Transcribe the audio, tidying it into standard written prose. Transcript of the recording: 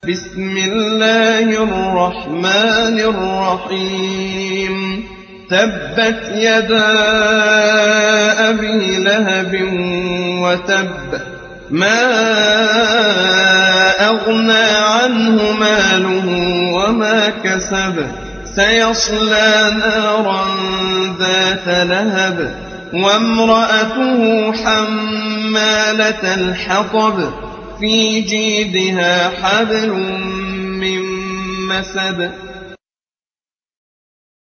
بسم الله الرحمن الرحيم تبت يدا أبي لهب وتب ما أغنى عنه ماله وما كسب سيصلى نارا ذات لهب وامرأته حمالة الحطب في جيدها حبل من مسد